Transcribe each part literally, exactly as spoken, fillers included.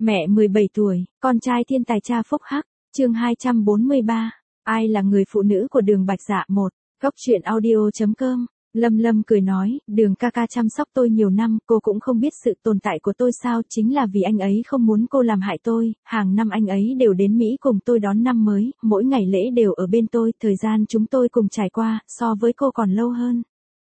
Mẹ mười bảy tuổi, con trai thiên tài cha phúc hắc, chương hai trăm bốn mươi ba. Ai là người phụ nữ của Đường Bạch Dạ một, góc truyện audio chấm com. Lâm Lâm cười nói, Đường ca ca chăm sóc tôi nhiều năm, cô cũng không biết sự tồn tại của tôi sao, chính là vì anh ấy không muốn cô làm hại tôi, hàng năm anh ấy đều đến Mỹ cùng tôi đón năm mới, mỗi ngày lễ đều ở bên tôi, thời gian chúng tôi cùng trải qua, so với cô còn lâu hơn.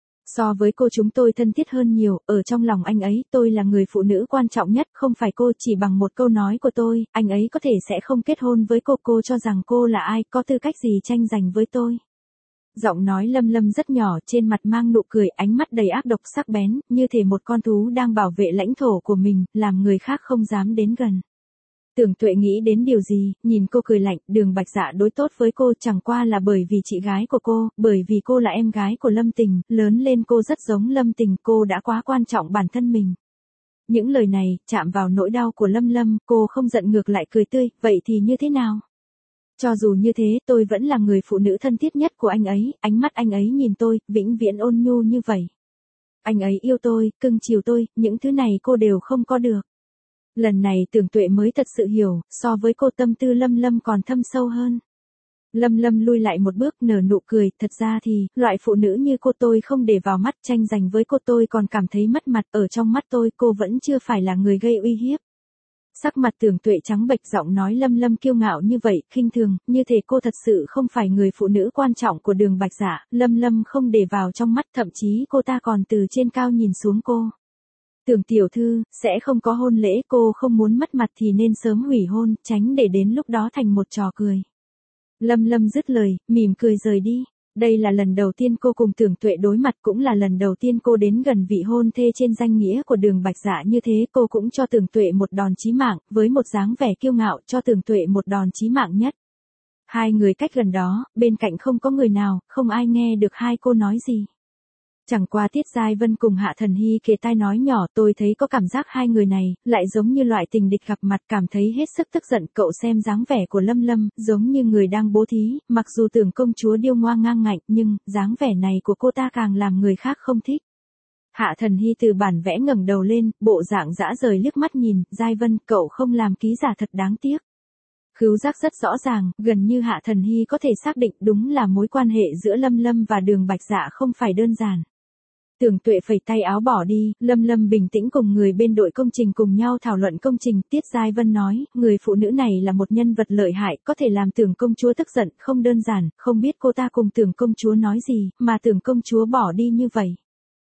So với cô chúng tôi thân thiết hơn nhiều, ở trong lòng anh ấy, tôi là người phụ nữ quan trọng nhất, không phải cô, chỉ bằng một câu nói của tôi, anh ấy có thể sẽ không kết hôn với cô, cô cho rằng cô là ai, có tư cách gì tranh giành với tôi. Giọng nói Lâm Lâm rất nhỏ, trên mặt mang nụ cười, ánh mắt đầy ác độc sắc bén, như thể một con thú đang bảo vệ lãnh thổ của mình, làm người khác không dám đến gần. Tưởng Tuệ nghĩ đến điều gì, nhìn cô cười lạnh, Đường Bạch Dạ đối tốt với cô chẳng qua là bởi vì chị gái của cô, bởi vì cô là em gái của Lâm Tình, lớn lên cô rất giống Lâm Tình, cô đã quá quan trọng bản thân mình. Những lời này, chạm vào nỗi đau của Lâm Lâm, cô không giận ngược lại cười tươi, vậy thì như thế nào? Cho dù như thế, tôi vẫn là người phụ nữ thân thiết nhất của anh ấy, ánh mắt anh ấy nhìn tôi, vĩnh viễn ôn nhu như vậy. Anh ấy yêu tôi, cưng chiều tôi, những thứ này cô đều không có được. Lần này Tưởng Tuệ mới thật sự hiểu, so với cô tâm tư Lâm Lâm còn thâm sâu hơn. Lâm Lâm lui lại một bước nở nụ cười, thật ra thì, loại phụ nữ như cô tôi không để vào mắt, tranh giành với cô tôi còn cảm thấy mất mặt, ở trong mắt tôi cô vẫn chưa phải là người gây uy hiếp. Sắc mặt Tưởng Tuệ trắng bệch, giọng nói Lâm Lâm kiêu ngạo như vậy, khinh thường, như thể cô thật sự không phải người phụ nữ quan trọng của Đường Bạch Dạ, Lâm Lâm không để vào trong mắt, thậm chí cô ta còn từ trên cao nhìn xuống cô. Tưởng tiểu thư, sẽ không có hôn lễ, cô không muốn mất mặt thì nên sớm hủy hôn, tránh để đến lúc đó thành một trò cười. Lâm Lâm dứt lời, mỉm cười rời đi. Đây là lần đầu tiên cô cùng Tưởng Tuệ đối mặt, cũng là lần đầu tiên cô đến gần vị hôn thê trên danh nghĩa của Đường Bạch Dạ, như thế cô cũng cho Tưởng Tuệ một đòn chí mạng, với một dáng vẻ kiêu ngạo cho Tưởng Tuệ một đòn chí mạng nhất. Hai người cách gần đó, bên cạnh không có người nào, không ai nghe được hai cô nói gì. Chẳng qua Tiết Giai Vân cùng Hạ Thần Hy kề tai nói nhỏ, tôi thấy có cảm giác hai người này, lại giống như loại tình địch gặp mặt, cảm thấy hết sức tức giận, cậu xem dáng vẻ của Lâm Lâm, giống như người đang bố thí, mặc dù Tưởng công chúa điêu ngoa ngang ngạnh, nhưng, dáng vẻ này của cô ta càng làm người khác không thích. Hạ Thần Hy từ bản vẽ ngẩng đầu lên, bộ dạng dã rời liếc mắt nhìn, Giai Vân, cậu không làm ký giả thật đáng tiếc. Khứu giác rất rõ ràng, gần như Hạ Thần Hy có thể xác định đúng là mối quan hệ giữa Lâm Lâm và Đường Bạch Dạ không phải đơn giản. Tưởng Tuệ phẩy tay áo bỏ đi, Lâm Lâm bình tĩnh cùng người bên đội công trình cùng nhau thảo luận công trình, Tiết Giai Vân nói, người phụ nữ này là một nhân vật lợi hại, có thể làm Tưởng công chúa tức giận, không đơn giản, không biết cô ta cùng Tưởng công chúa nói gì, mà Tưởng công chúa bỏ đi như vậy.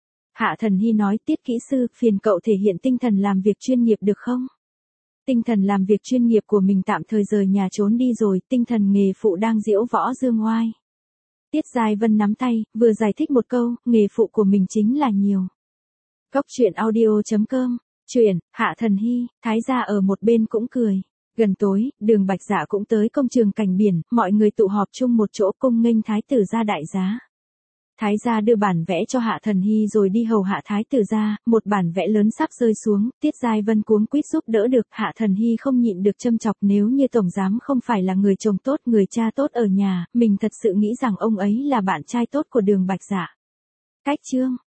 Hạ Thần Hy nói, Tiết kỹ sư, phiền cậu thể hiện tinh thần làm việc chuyên nghiệp được không? Tinh thần làm việc chuyên nghiệp của mình tạm thời rời nhà trốn đi rồi, tinh thần nghề phụ đang diễu võ dương oai. Tiết Giai Vân nắm tay, vừa giải thích một câu, nghề phụ của mình chính là nhiều. Góc truyện audio chấm com, truyện, Hạ Thần Hy, Thái gia ở một bên cũng cười. Gần tối, Đường Bạch Dạ cũng tới công trường cảnh biển, mọi người tụ họp chung một chỗ cung nghênh Thái tử gia đại giá. Thái gia đưa bản vẽ cho Hạ Thần Hy rồi đi hầu hạ Thái tử gia, một bản vẽ lớn sắp rơi xuống, Tiết Giai Vân cuống quýt giúp đỡ được, Hạ Thần Hy không nhịn được châm chọc, nếu như tổng giám không phải là người chồng tốt, người cha tốt ở nhà, mình thật sự nghĩ rằng ông ấy là bạn trai tốt của Đường Bạch Dạ. Cách chương